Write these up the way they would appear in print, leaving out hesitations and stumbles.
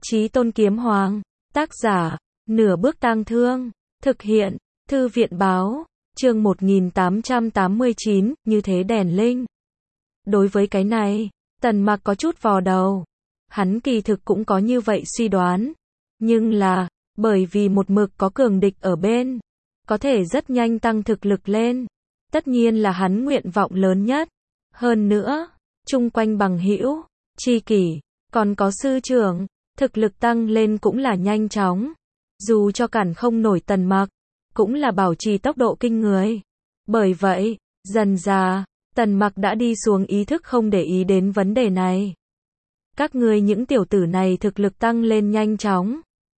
Chí Tôn Kiếm Hoàng, tác giả, Nửa Bước Tang Thương, thực hiện, Thư viện báo, chương 1889, như thế đèn linh. Đối với cái này, Tần Mặc có chút vò đầu. Hắn kỳ thực cũng có như vậy suy đoán. Nhưng là, bởi vì một mực có cường địch ở bên, có thể rất nhanh tăng thực lực lên. Tất nhiên là hắn nguyện vọng lớn nhất. Hơn nữa, chung quanh bằng hữu, tri kỷ, còn có sư trưởng, thực lực tăng lên cũng là nhanh chóng. Dù cho cản không nổi Tần Mặc, cũng là bảo trì tốc độ kinh người. Bởi vậy, dần dà, Tần Mặc đã đi xuống ý thức không để ý đến vấn đề này. Các ngươi những tiểu tử này thực lực tăng lên nhanh chóng.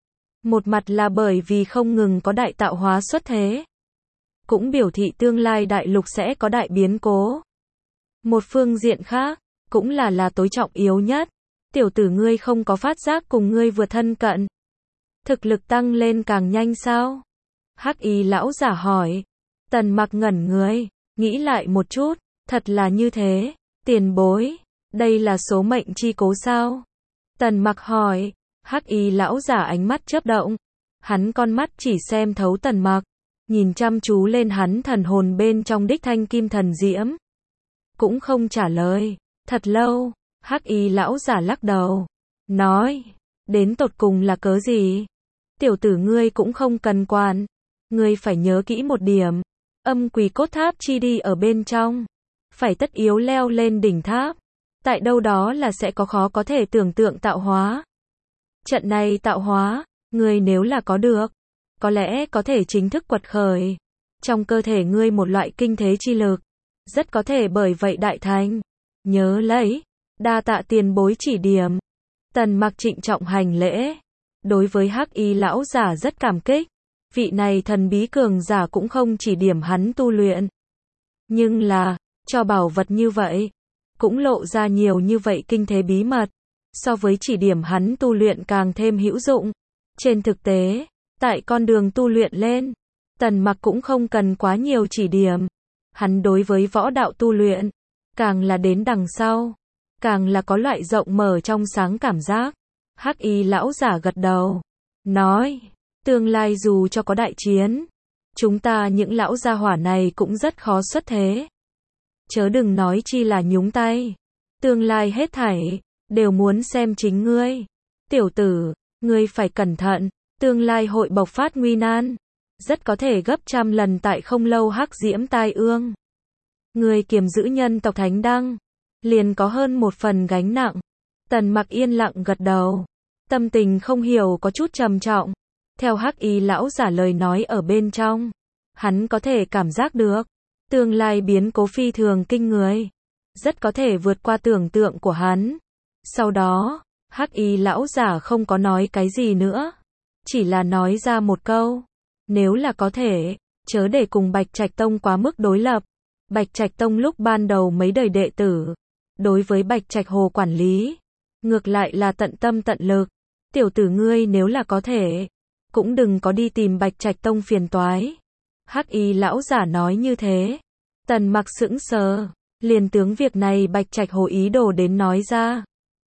Một mặt là bởi vì không ngừng có đại tạo hóa xuất thế. Cũng biểu thị tương lai đại lục sẽ có đại biến cố. Một phương diện khác, cũng là tối trọng yếu nhất. Tiểu tử ngươi không có phát giác cùng ngươi vừa thân cận. Thực lực tăng lên càng nhanh sao? Hắc Y lão giả hỏi. Tần Mặc ngẩn người, nghĩ lại một chút, thật là như thế, tiền bối, đây là số mệnh chi cố sao? Tần Mặc hỏi. Hắc Y lão giả ánh mắt chớp động, hắn con mắt chỉ xem thấu Tần Mặc, nhìn chăm chú lên hắn thần hồn bên trong đích thanh kim thần diễm. Cũng không trả lời, thật lâu, Hắc Y lão giả lắc đầu, nói, đến tột cùng là cớ gì? Tiểu tử ngươi cũng không cần quản, ngươi phải nhớ kỹ một điểm, âm quỷ cốt tháp chi đi ở bên trong, phải tất yếu leo lên đỉnh tháp, tại đâu đó là sẽ có khó có thể tưởng tượng tạo hóa. Trận này tạo hóa, ngươi nếu là có được, có lẽ có thể chính thức quật khởi trong cơ thể ngươi một loại kinh thế chi lực, rất có thể bởi vậy đại thành. Nhớ lấy, đa tạ tiền bối chỉ điểm. Tần Mặc trịnh trọng hành lễ, đối với Hắc Y lão giả rất cảm kích. Vị này thần bí cường giả cũng không chỉ điểm hắn tu luyện, nhưng là, cho bảo vật như vậy, cũng lộ ra nhiều như vậy kinh thế bí mật, so với chỉ điểm hắn tu luyện càng thêm hữu dụng. Trên thực tế, tại con đường tu luyện lên, Tần Mặc cũng không cần quá nhiều chỉ điểm. Hắn đối với võ đạo tu luyện, càng là đến đằng sau, càng là có loại rộng mở trong sáng cảm giác. Hắc Y lão giả gật đầu, nói, tương lai dù cho có đại chiến, chúng ta những lão gia hỏa này cũng rất khó xuất thế. Chớ đừng nói chi là nhúng tay. Tương lai hết thảy, đều muốn xem chính ngươi. Tiểu tử, ngươi phải cẩn thận, tương lai hội bộc phát nguy nan. Rất có thể gấp trăm lần tại không lâu hắc diễm tai ương. Ngươi kiềm giữ nhân tộc thánh đăng, liền có hơn một phần gánh nặng. Tần Mặc yên lặng gật đầu, tâm tình không hiểu có chút trầm trọng. Theo Hắc Y lão giả lời nói ở bên trong, hắn có thể cảm giác được, tương lai biến cố phi thường kinh người, rất có thể vượt qua tưởng tượng của hắn. Sau đó, Hắc Y lão giả không có nói cái gì nữa, chỉ là nói ra một câu, nếu là có thể, chớ để cùng Bạch Trạch Tông quá mức đối lập. Bạch Trạch Tông lúc ban đầu mấy đời đệ tử, đối với Bạch Trạch Hồ quản lý, ngược lại là tận tâm tận lực. Tiểu tử ngươi nếu là có thể, cũng đừng có đi tìm Bạch Trạch Tông phiền toái. Hắc Y lão giả nói như thế, Tần Mặc sững sờ, liền tướng việc này Bạch Trạch Hồ ý đồ đến nói ra.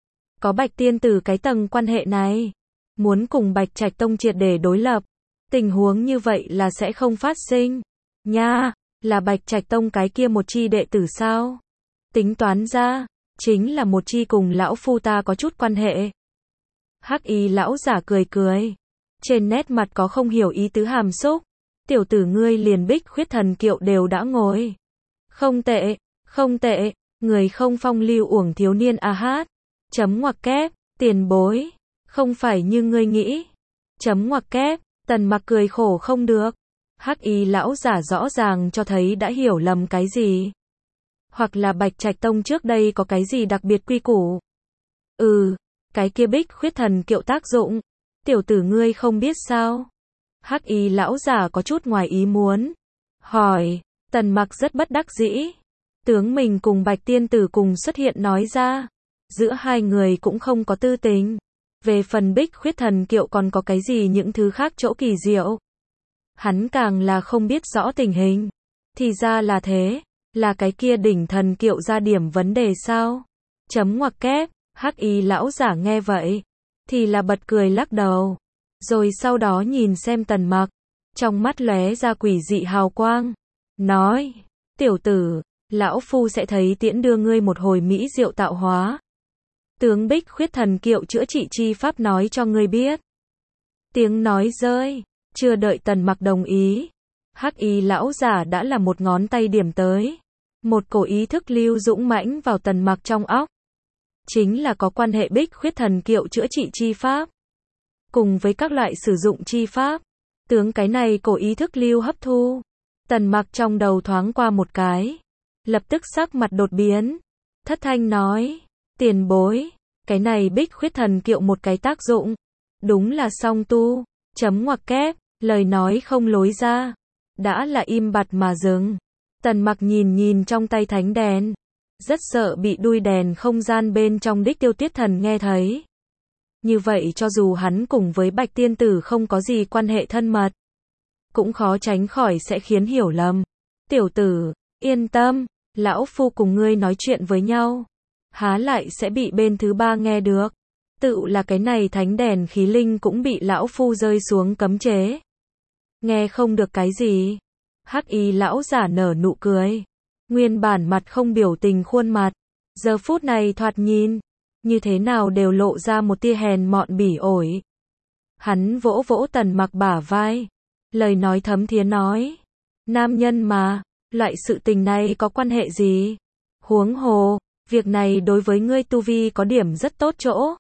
Có Bạch tiên tử cái tầng quan hệ này, muốn cùng Bạch Trạch Tông triệt để đối lập, tình huống như vậy là sẽ không phát sinh. Nha, là Bạch Trạch Tông cái kia một chi đệ tử sao? Tính toán ra, chính là một chi cùng lão phu ta có chút quan hệ. Hắc Y lão giả cười cười, trên nét mặt có không hiểu ý tứ hàm xúc. Tiểu tử ngươi liền Bích Khuyết Thần Kiệu đều đã ngồi. Không tệ, không tệ, người không phong lưu uổng thiếu niên a hát. Chấm ngoặc kép, tiền bối, không phải như ngươi nghĩ. Chấm ngoặc kép, Tần Mặc cười khổ không được. Hắc Y lão giả rõ ràng cho thấy đã hiểu lầm cái gì. Hoặc là Bạch Trạch Tông trước đây có cái gì đặc biệt quy củ. Cái kia Bích Khuyết Thần Kiệu tác dụng, tiểu tử ngươi không biết sao? Hắc Y lão giả có chút ngoài ý muốn, hỏi. Tần Mặc rất bất đắc dĩ, tướng mình cùng Bạch tiên tử cùng xuất hiện nói ra, giữa hai người cũng không có tư tình. Về phần Bích Khuyết Thần Kiệu còn có cái gì những thứ khác chỗ kỳ diệu, hắn càng là không biết rõ tình hình. Thì ra là thế, là cái kia đỉnh thần kiệu ra điểm vấn đề sao? Chấm ngoặc kép, Hắc Y lão giả nghe vậy, thì là bật cười lắc đầu. Rồi sau đó nhìn xem Tần Mặc, trong mắt lóe ra quỷ dị hào quang, nói, tiểu tử, lão phu sẽ thấy tiễn đưa ngươi một hồi mỹ diệu tạo hóa. Tướng Bích Khuyết Thần Kiệu chữa trị chi pháp nói cho ngươi biết. Tiếng nói rơi, chưa đợi Tần Mặc đồng ý, Hắc Y lão giả đã là một ngón tay điểm tới. Một cổ ý thức lưu dũng mãnh vào Tần Mặc trong óc. Chính là có quan hệ Bích Khuyết Thần Kiệu chữa trị chi pháp. Cùng với các loại sử dụng chi pháp. Tướng cái này cổ ý thức lưu hấp thu. Tần Mặc trong đầu thoáng qua một cái. Lập tức sắc mặt đột biến. Thất thanh nói. Tiền bối. Cái này Bích Khuyết Thần Kiệu một cái tác dụng. Đúng là song tu. Chấm ngoặc kép. Lời nói không lối ra. Đã là im bặt mà dừng. Tần Mặc nhìn trong tay thánh đèn. Rất sợ bị đuôi đèn không gian bên trong đích Tiêu Tiết Thần nghe thấy. Như vậy cho dù hắn cùng với Bạch Tiên Tử không có gì quan hệ thân mật, cũng khó tránh khỏi sẽ khiến hiểu lầm. Tiểu tử, yên tâm, lão phu cùng ngươi nói chuyện với nhau, há lại sẽ bị bên thứ ba nghe được. Tự là cái này thánh đèn khí linh cũng bị lão phu rơi xuống cấm chế. Nghe không được cái gì. Hắc Y lão giả nở nụ cười. Nguyên bản mặt không biểu tình khuôn mặt, giờ phút này thoạt nhìn, như thế nào đều lộ ra một tia hèn mọn bỉ ổi. Hắn vỗ vỗ Tần Mặc bả vai, lời nói thấm thía nói, nam nhân mà, loại sự tình này có quan hệ gì? Huống hồ, việc này đối với ngươi tu vi có điểm rất tốt chỗ.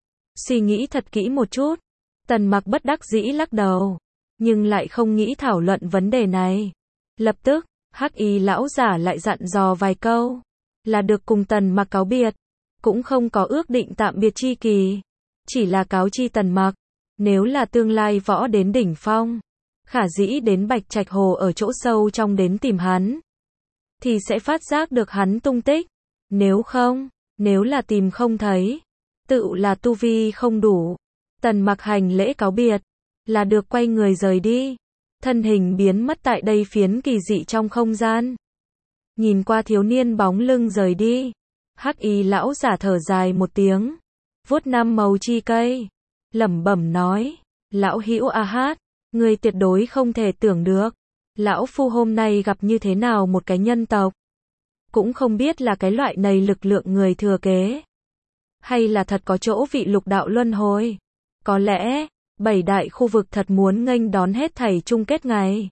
Suy nghĩ thật kỹ một chút, Tần Mặc bất đắc dĩ lắc đầu, nhưng lại không nghĩ thảo luận vấn đề này. Lập tức, Hắc Y lão giả lại dặn dò vài câu, là được cùng Tần Mặc cáo biệt, cũng không có ước định tạm biệt chi kỳ, chỉ là cáo chi Tần Mặc, nếu là tương lai võ đến đỉnh phong, khả dĩ đến Bạch Trạch Hồ ở chỗ sâu trong đến tìm hắn, thì sẽ phát giác được hắn tung tích, nếu không, nếu là tìm không thấy, tự là tu vi không đủ. Tần Mặc hành lễ cáo biệt, là được quay người rời đi. Thân hình biến mất tại đây phiến kỳ dị trong không gian. Nhìn qua thiếu niên bóng lưng rời đi, Hắc Y lão giả thở dài một tiếng, vuốt năm màu chi cây, lẩm bẩm nói, lão hữu A Hát, ngươi tuyệt đối không thể tưởng được, lão phu hôm nay gặp như thế nào một cái nhân tộc, cũng không biết là cái loại này lực lượng người thừa kế, hay là thật có chỗ vị lục đạo luân hồi, có lẽ bảy đại khu vực thật muốn nghênh đón hết thảy chung kết ngày.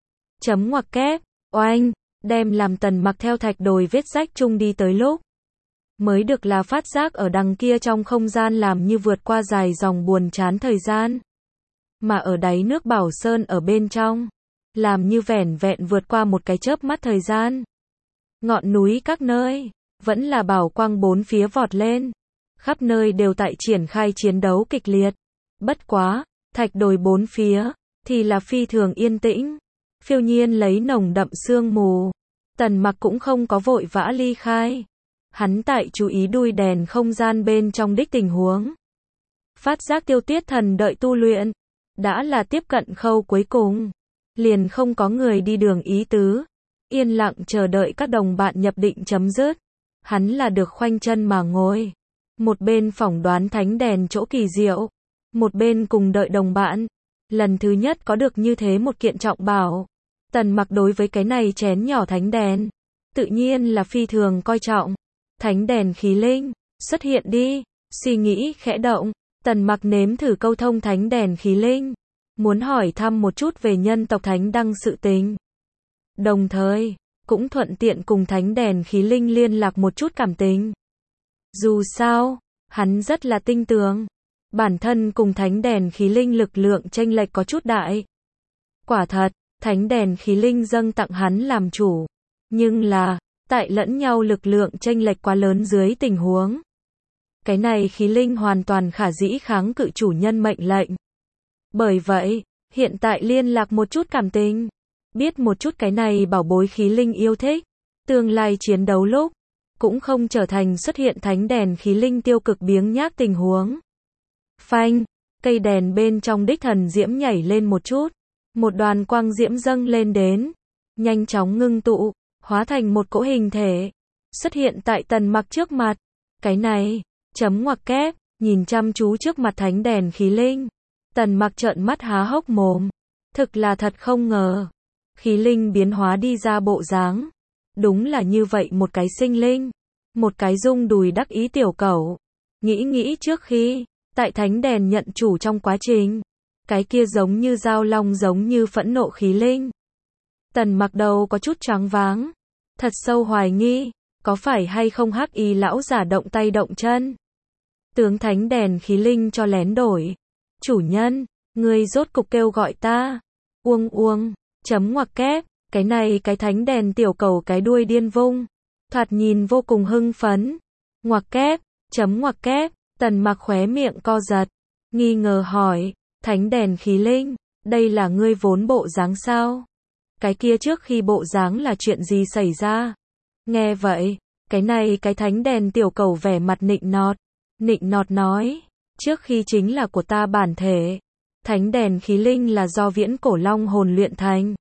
Chấm ngoặc kép, oanh, đem làm Tần Mặc theo thạch đồi vết rách chung đi tới lúc. Mới được là phát giác ở đằng kia trong không gian làm như vượt qua dài dòng buồn chán thời gian. Mà ở đáy nước Bảo Sơn ở bên trong, làm như vẻn vẹn vượt qua một cái chớp mắt thời gian. Ngọn núi các nơi, vẫn là bảo quang bốn phía vọt lên. Khắp nơi đều tại triển khai chiến đấu kịch liệt. Bất quá, thạch đồi bốn phía, thì là phi thường yên tĩnh, phiêu nhiên lấy nồng đậm sương mù. Tần Mặc cũng không có vội vã ly khai. Hắn tại chú ý đuôi đèn không gian bên trong đích tình huống. Phát giác Tiêu Tiết Thần đợi tu luyện, đã là tiếp cận khâu cuối cùng. Liền không có người đi đường ý tứ. Yên lặng chờ đợi các đồng bạn nhập định chấm dứt. Hắn là được khoanh chân mà ngồi. Một bên phỏng đoán thánh đèn chỗ kỳ diệu. Một bên cùng đợi đồng bạn. Lần thứ nhất có được như thế một kiện trọng bảo. Tần Mặc đối với cái này chén nhỏ thánh đèn, tự nhiên là phi thường coi trọng. Thánh đèn khí linh, xuất hiện đi. Suy nghĩ khẽ động, Tần Mặc nếm thử câu thông thánh đèn khí linh. Muốn hỏi thăm một chút về nhân tộc thánh đăng sự tình. Đồng thời, cũng thuận tiện cùng thánh đèn khí linh liên lạc một chút cảm tình. Dù sao, hắn rất là tinh tường. Bản thân cùng thánh đèn khí linh lực lượng chênh lệch có chút đại. Quả thật, thánh đèn khí linh dâng tặng hắn làm chủ. Nhưng là, tại lẫn nhau lực lượng chênh lệch quá lớn dưới tình huống. Cái này khí linh hoàn toàn khả dĩ kháng cự chủ nhân mệnh lệnh. Bởi vậy, hiện tại liên lạc một chút cảm tình. Biết một chút cái này bảo bối khí linh yêu thích. Tương lai chiến đấu lúc, cũng không trở thành xuất hiện thánh đèn khí linh tiêu cực biếng nhác tình huống. Phanh, cây đèn bên trong đích thần diễm nhảy lên một chút. Một đoàn quang diễm dâng lên đến. Nhanh chóng ngưng tụ, hóa thành một cỗ hình thể. Xuất hiện tại Tần Mặc trước mặt. Cái này, chấm ngoặc kép, nhìn chăm chú trước mặt thánh đèn khí linh. Tần Mặc trợn mắt há hốc mồm. Thực là thật không ngờ. Khí linh biến hóa đi ra bộ dáng. Đúng là như vậy một cái sinh linh. Một cái rung đùi đắc ý tiểu cẩu. Nghĩ trước khi, tại thánh đèn nhận chủ trong quá trình. Cái kia giống như dao long giống như phẫn nộ khí linh. Tần Mặc đầu có chút choáng váng. Thật sâu hoài nghi. Có phải hay không hắc y lão giả động tay động chân. Tướng thánh đèn khí linh cho lén đổi. Chủ nhân, ngươi rốt cục kêu gọi ta. Uông, chấm ngoặc kép, cái này cái thánh đèn tiểu cầu cái đuôi điên vung. Thoạt nhìn vô cùng hưng phấn. Ngoặc kép, chấm ngoặc kép, Tần Mặc khóe miệng co giật. Nghi ngờ hỏi, thánh đèn khí linh, đây là ngươi vốn bộ dáng sao? Cái kia trước khi bộ dáng là chuyện gì xảy ra? Nghe vậy, cái này cái thánh đèn tiểu cầu vẻ mặt nịnh nọt nói, trước khi chính là của ta bản thể. Thánh đèn khí linh là do viễn cổ long hồn luyện thành.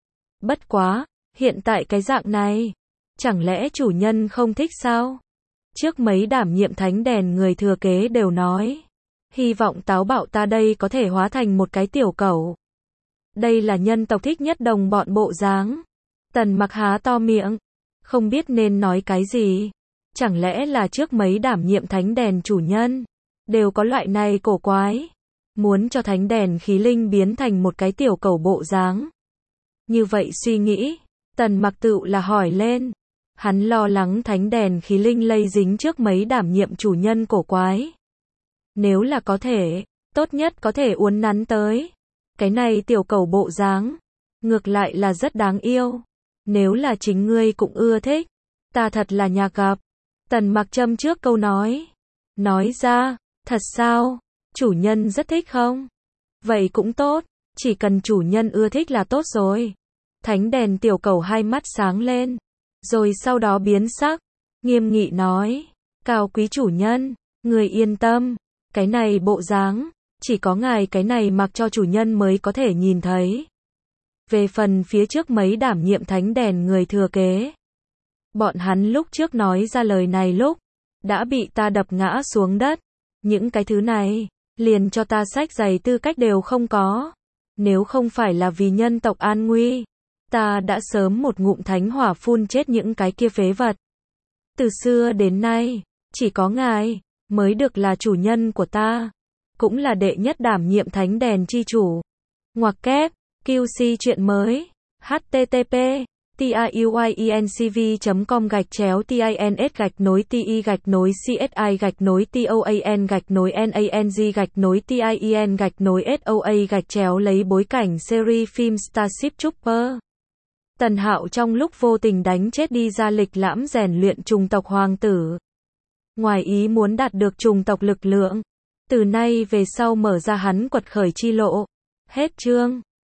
Bất quá, hiện tại cái dạng này, chẳng lẽ chủ nhân không thích sao? Trước mấy đảm nhiệm thánh đèn người thừa kế đều nói, hy vọng táo bạo ta đây có thể hóa thành một cái tiểu cẩu. Đây là nhân tộc thích nhất đồng bọn bộ dáng. Tần Mặc há to miệng, không biết nên nói cái gì. Chẳng lẽ là trước mấy đảm nhiệm thánh đèn chủ nhân, đều có loại này cổ quái. Muốn cho thánh đèn khí linh biến thành một cái tiểu cẩu bộ dáng. Như vậy suy nghĩ, Tần Mặc tự là hỏi lên. Hắn lo lắng thánh đèn khí linh lây dính trước mấy đảm nhiệm chủ nhân cổ quái. Nếu là có thể, tốt nhất có thể uốn nắn tới. Cái này tiểu cẩu bộ dáng, ngược lại là rất đáng yêu. Nếu là chính ngươi cũng ưa thích, ta thật là nhạc gặp. Tần Mặc châm trước câu nói. Nói ra, thật sao? Chủ nhân rất thích không? Vậy cũng tốt, chỉ cần chủ nhân ưa thích là tốt rồi. Thánh đèn tiểu cẩu hai mắt sáng lên, rồi sau đó biến sắc, nghiêm nghị nói, cao quý chủ nhân, người yên tâm, cái này bộ dáng, chỉ có ngài cái này mặc cho chủ nhân mới có thể nhìn thấy. Về phần phía trước mấy đảm nhiệm thánh đèn người thừa kế, bọn hắn lúc trước nói ra lời này lúc, đã bị ta đập ngã xuống đất. Những cái thứ này, liền cho ta xách giày tư cách đều không có. Nếu không phải là vì nhân tộc an nguy, ta đã sớm một ngụm thánh hỏa phun chết những cái kia phế vật. Từ xưa đến nay, chỉ có ngài mới được là chủ nhân của ta, cũng là đệ nhất đảm nhiệm thánh đèn chi chủ. Ngoặc kép, QC chuyện mới, http tiuyencv.com/TINS-TIAN-TING-NANG-TIEN-SOA lấy bối cảnh series phim Starship Trooper. Tần Hạo trong lúc vô tình đánh chết đi ra lịch lãm rèn luyện chủng tộc hoàng tử. Ngoài ý muốn đạt được chủng tộc lực lượng. Từ nay về sau mở ra hắn quật khởi chi lộ. Hết chương.